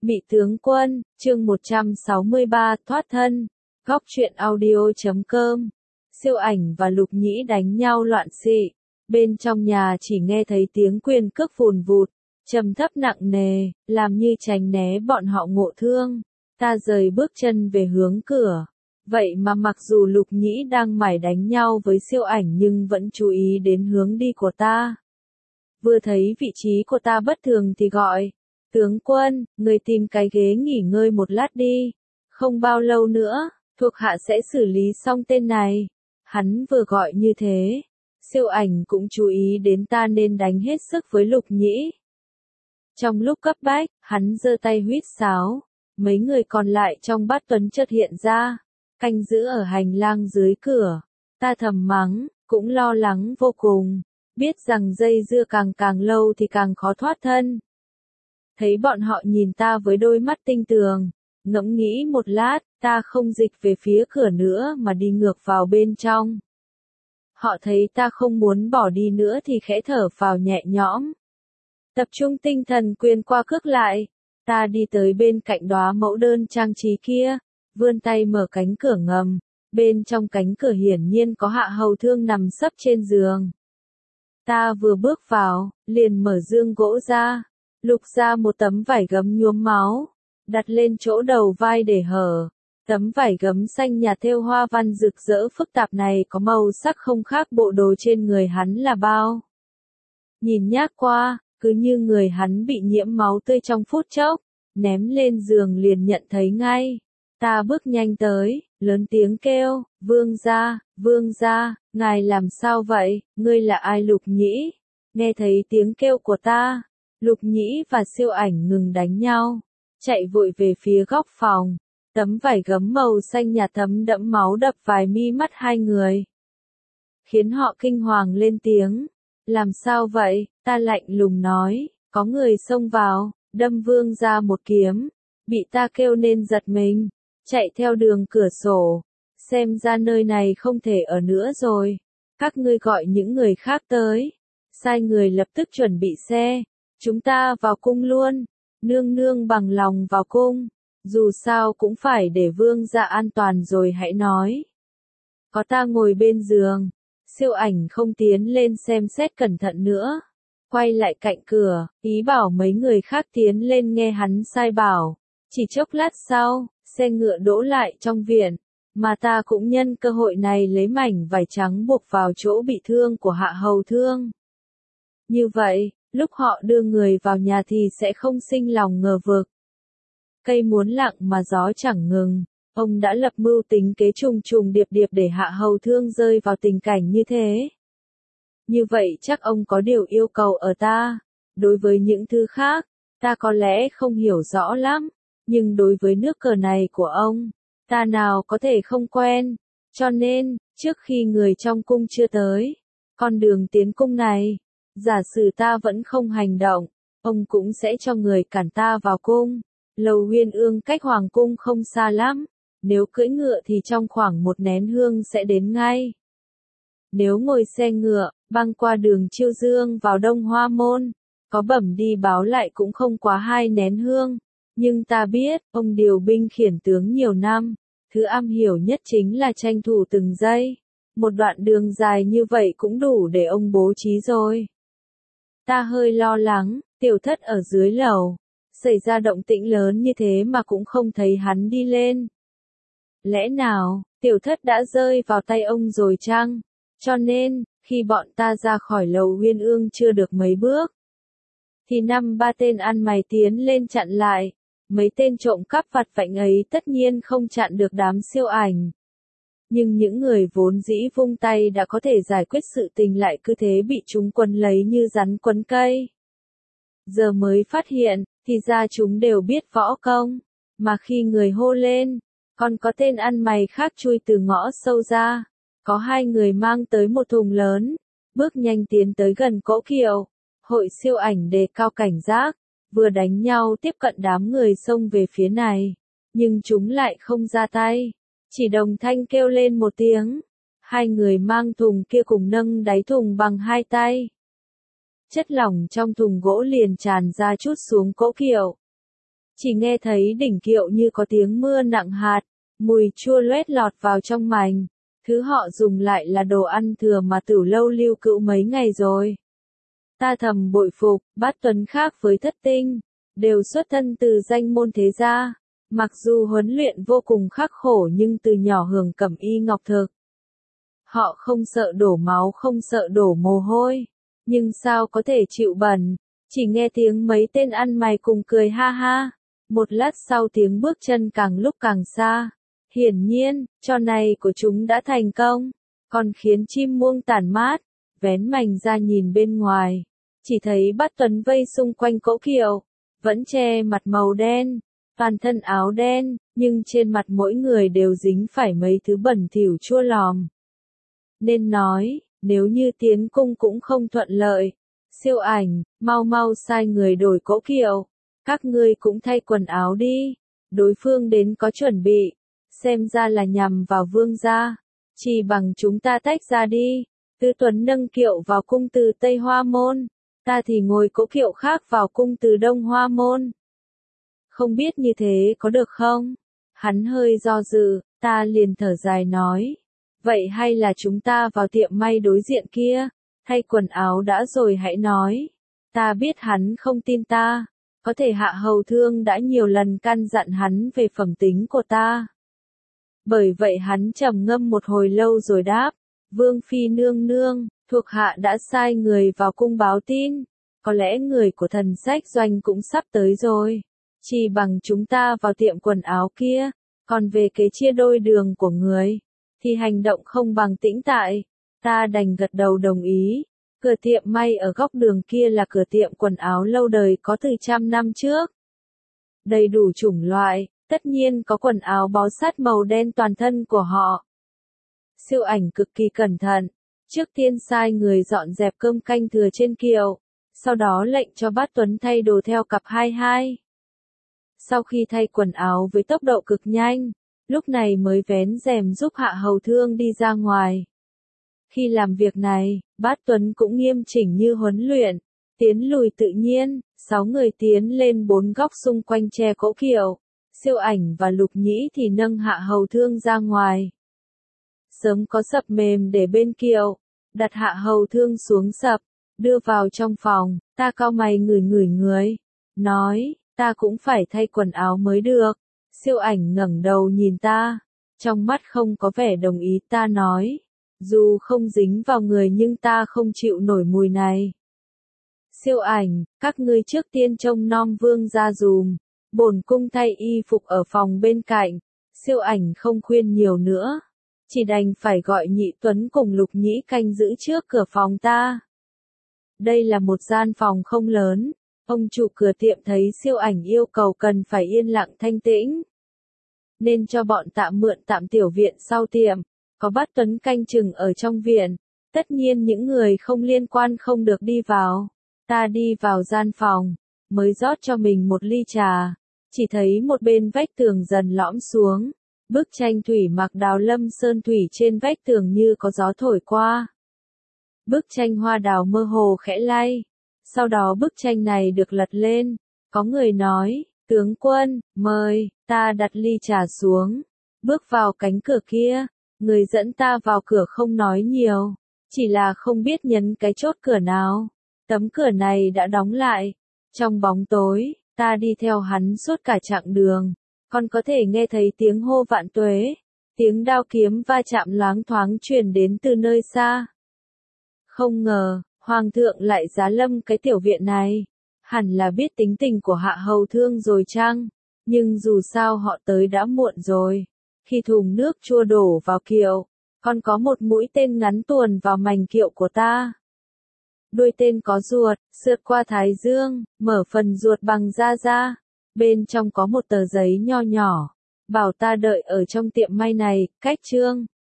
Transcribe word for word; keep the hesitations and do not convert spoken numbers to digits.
Mị tướng quân, chương một trăm sáu mươi ba, thoát thân. Góc truyện audio chấm com. Siêu ảnh và Lục Nhĩ đánh nhau loạn xị. Bên trong nhà chỉ nghe thấy tiếng quyền cước vùn vụt, trầm thấp nặng nề, làm như tránh né bọn họ ngộ thương. Ta rời bước chân về hướng cửa. Vậy mà mặc dù Lục Nhĩ đang mải đánh nhau với siêu ảnh nhưng vẫn chú ý đến hướng đi của ta. Vừa thấy vị trí của ta bất thường thì gọi. Tướng quân, người tìm cái ghế nghỉ ngơi một lát đi. Không bao lâu nữa, thuộc hạ sẽ xử lý xong tên này. Hắn vừa gọi như thế. Siêu ảnh cũng chú ý đến ta nên đánh hết sức với Lục Nhĩ. Trong lúc cấp bách, hắn giơ tay huýt sáo. Mấy người còn lại trong bát tuấn chợt hiện ra. Canh giữ ở hành lang dưới cửa. Ta thầm mắng, cũng lo lắng vô cùng. Biết rằng dây dưa càng càng lâu thì càng khó thoát thân. Thấy bọn họ nhìn ta với đôi mắt tinh tường, ngẫm nghĩ một lát, ta không dịch về phía cửa nữa mà đi ngược vào bên trong. Họ thấy ta không muốn bỏ đi nữa thì khẽ thở phào nhẹ nhõm. Tập trung tinh thần quyền qua cước lại, ta đi tới bên cạnh đóa mẫu đơn trang trí kia, vươn tay mở cánh cửa ngầm, bên trong cánh cửa hiển nhiên có Hạ Hầu Thương nằm sấp trên giường. Ta vừa bước vào, liền mở dương gỗ ra. Lục ra một tấm vải gấm nhuốm máu, đặt lên chỗ đầu vai để hở. Tấm vải gấm xanh nhạt thêu hoa văn rực rỡ phức tạp này có màu sắc không khác bộ đồ trên người hắn là bao. Nhìn nhác qua, cứ như người hắn bị nhiễm máu tươi trong phút chốc, ném lên giường liền nhận thấy ngay. Ta bước nhanh tới, lớn tiếng kêu, vương gia, vương gia, ngài làm sao vậy, ngươi là ai? Lục Nhĩ. Nghe thấy tiếng kêu của ta. Lục Nhĩ và siêu ảnh ngừng đánh nhau, chạy vội về phía góc phòng. Tấm vải gấm màu xanh nhạt thấm đẫm máu đập vài mi mắt hai người, khiến họ kinh hoàng lên tiếng. Làm sao vậy? Ta lạnh lùng nói, có người xông vào, đâm vương ra một kiếm, bị ta kêu nên giật mình, chạy theo đường cửa sổ. Xem ra nơi này không thể ở nữa rồi. Các ngươi gọi những người khác tới. Sai người lập tức chuẩn bị xe. Chúng ta vào cung luôn. Nương nương bằng lòng vào cung. Dù sao cũng phải để vương gia an toàn rồi hãy nói. Có ta ngồi bên giường. Siêu ảnh không tiến lên xem xét cẩn thận nữa. Quay lại cạnh cửa, ý bảo mấy người khác tiến lên nghe hắn sai bảo. Chỉ chốc lát sau, xe ngựa đỗ lại trong viện. Mà ta cũng nhân cơ hội này lấy mảnh vải trắng buộc vào chỗ bị thương của Hạ Hầu Thương. Như vậy, lúc họ đưa người vào nhà thì sẽ không sinh lòng ngờ vực. Cây muốn lặng mà gió chẳng ngừng, ông đã lập mưu tính kế trùng trùng điệp điệp để Hạ Hầu Thương rơi vào tình cảnh như thế. Như vậy chắc ông có điều yêu cầu ở ta. Đối với những thứ khác, ta có lẽ không hiểu rõ lắm, nhưng đối với nước cờ này của ông, ta nào có thể không quen. Cho nên, trước khi người trong cung chưa tới, con đường tiến cung này, giả sử ta vẫn không hành động, ông cũng sẽ cho người cản ta vào cung. Lầu Huyên Ương cách hoàng cung không xa lắm, nếu cưỡi ngựa thì trong khoảng một nén hương sẽ đến ngay. Nếu ngồi xe ngựa, băng qua đường Chiêu Dương vào Đông Hoa Môn, có bẩm đi báo lại cũng không quá hai nén hương. Nhưng ta biết, ông điều binh khiển tướng nhiều năm, thứ am hiểu nhất chính là tranh thủ từng giây. Một đoạn đường dài như vậy cũng đủ để ông bố trí rồi. Ta hơi lo lắng, Tiểu Thất ở dưới lầu, xảy ra động tĩnh lớn như thế mà cũng không thấy hắn đi lên. Lẽ nào, Tiểu Thất đã rơi vào tay ông rồi chăng? Cho nên, khi bọn ta ra khỏi lầu Huyên Ương chưa được mấy bước, thì năm ba tên ăn mày tiến lên chặn lại. Mấy tên trộm cắp vặt vãnh ấy tất nhiên không chặn được đám siêu ảnh. Nhưng những người vốn dĩ vung tay đã có thể giải quyết sự tình lại cứ thế bị chúng quấn lấy như rắn quấn cây. Giờ mới phát hiện, thì ra chúng đều biết võ công. Mà khi người hô lên, còn có tên ăn mày khác chui từ ngõ sâu ra. Có hai người mang tới một thùng lớn, bước nhanh tiến tới gần cỗ kiệu. Hội siêu ảnh đề cao cảnh giác. Vừa đánh nhau tiếp cận đám người xông về phía này, nhưng chúng lại không ra tay, chỉ đồng thanh kêu lên một tiếng. Hai người mang thùng kia cùng nâng đáy thùng bằng hai tay. Chất lỏng trong thùng gỗ liền tràn ra chút xuống cỗ kiệu. Chỉ nghe thấy đỉnh kiệu như có tiếng mưa nặng hạt, mùi chua loét lọt vào trong mành. Thứ họ dùng lại là đồ ăn thừa mà Tửu Lâu lưu cữu mấy ngày rồi. Ta thầm bội phục, Bát Tuấn khác với Thất Tinh, đều xuất thân từ danh môn thế gia. Mặc dù huấn luyện vô cùng khắc khổ nhưng từ nhỏ hưởng cẩm y ngọc thực. Họ không sợ đổ máu, không sợ đổ mồ hôi. Nhưng sao có thể chịu bẩn, chỉ nghe tiếng mấy tên ăn mày cùng cười ha ha. Một lát sau tiếng bước chân càng lúc càng xa. Hiển nhiên, trò này của chúng đã thành công, còn khiến chim muông tản mát, vén mành ra nhìn bên ngoài. Chỉ thấy Bát Tuấn vây xung quanh cỗ kiệu, vẫn che mặt màu đen, toàn thân áo đen, nhưng trên mặt mỗi người đều dính phải mấy thứ bẩn thỉu chua lòm. Nên nói, nếu như tiến cung cũng không thuận lợi, Siêu Ảnh, mau mau sai người đổi cỗ kiệu, các ngươi cũng thay quần áo đi, đối phương đến có chuẩn bị, xem ra là nhằm vào vương gia, chỉ bằng chúng ta tách ra đi. Tứ Tuấn nâng kiệu vào cung từ Tây Hoa Môn, ta thì ngồi cỗ kiệu khác vào cung từ Đông Hoa Môn. Không biết như thế có được không? Hắn hơi do dự, ta liền thở dài nói. Vậy hay là chúng ta vào tiệm may đối diện kia, thay quần áo đã rồi hãy nói. Ta biết hắn không tin ta, có thể Hạ Hầu Thương đã nhiều lần căn dặn hắn về phẩm tính của ta. Bởi vậy hắn trầm ngâm một hồi lâu rồi đáp, Vương Phi nương nương, thuộc hạ đã sai người vào cung báo tin, có lẽ người của Thần Sách Doanh cũng sắp tới rồi. Chỉ bằng chúng ta vào tiệm quần áo kia, còn về kế chia đôi đường của người, thì hành động không bằng tĩnh tại. Ta đành gật đầu đồng ý. Cửa tiệm may ở góc đường kia là cửa tiệm quần áo lâu đời có từ trăm năm trước. Đầy đủ chủng loại, tất nhiên có quần áo bó sát màu đen toàn thân của họ. Siêu Ảnh cực kỳ cẩn thận, trước tiên sai người dọn dẹp cơm canh thừa trên kiệu, sau đó lệnh cho Bát Tuấn thay đồ theo cặp hai hai. Sau khi thay quần áo với tốc độ cực nhanh, lúc này mới vén rèm giúp Hạ Hầu Thương đi ra ngoài. Khi làm việc này, Bát Tuấn cũng nghiêm chỉnh như huấn luyện, tiến lùi tự nhiên, sáu người tiến lên bốn góc xung quanh che cỗ kiệu, Siêu Ảnh và Lục Nhĩ thì nâng Hạ Hầu Thương ra ngoài. Sớm có sập mềm để bên kiệu, đặt Hạ Hầu Thương xuống sập, đưa vào trong phòng, ta cau mày ngửi ngửi người, nói, ta cũng phải thay quần áo mới được. Siêu Ảnh ngẩng đầu nhìn ta, trong mắt không có vẻ đồng ý. Ta nói, dù không dính vào người nhưng ta không chịu nổi mùi này. Siêu Ảnh, các ngươi trước tiên trông nom vương gia dùm, bổn cung thay y phục ở phòng bên cạnh. Siêu Ảnh không khuyên nhiều nữa, chỉ đành phải gọi Nhị Tuấn cùng Lục Nhĩ canh giữ trước cửa phòng ta. Đây là một gian phòng không lớn. Ông chủ cửa tiệm thấy Siêu Ảnh yêu cầu cần phải yên lặng thanh tĩnh, nên cho bọn tạm mượn tạm tiểu viện sau tiệm, có Bát Tuấn canh chừng ở trong viện. Tất nhiên những người không liên quan không được đi vào. Ta đi vào gian phòng, mới rót cho mình một ly trà, chỉ thấy một bên vách tường dần lõm xuống, bức tranh thủy mặc đào lâm sơn thủy trên vách tường như có gió thổi qua. Bức tranh hoa đào mơ hồ khẽ lay. Sau đó bức tranh này được lật lên, có người nói, tướng quân, mời. Ta đặt ly trà xuống, bước vào cánh cửa kia, người dẫn ta vào cửa không nói nhiều, chỉ là không biết nhấn cái chốt cửa nào. Tấm cửa này đã đóng lại. Trong bóng tối, ta đi theo hắn suốt cả chặng đường, còn có thể nghe thấy tiếng hô vạn tuế, tiếng đao kiếm va chạm loáng thoáng truyền đến từ nơi xa. Không ngờ, Hoàng thượng lại giá lâm cái tiểu viện này, hẳn là biết tính tình của Hạ Hầu Thương rồi chăng, nhưng dù sao họ tới đã muộn rồi. Khi thùng nước chua đổ vào kiệu, còn có một mũi tên ngắn tuồn vào mành kiệu của ta. Đuôi tên có ruột, sượt qua thái dương, mở phần ruột bằng da da. Bên trong có một tờ giấy nho nhỏ, bảo ta đợi ở trong tiệm may này, cách trương.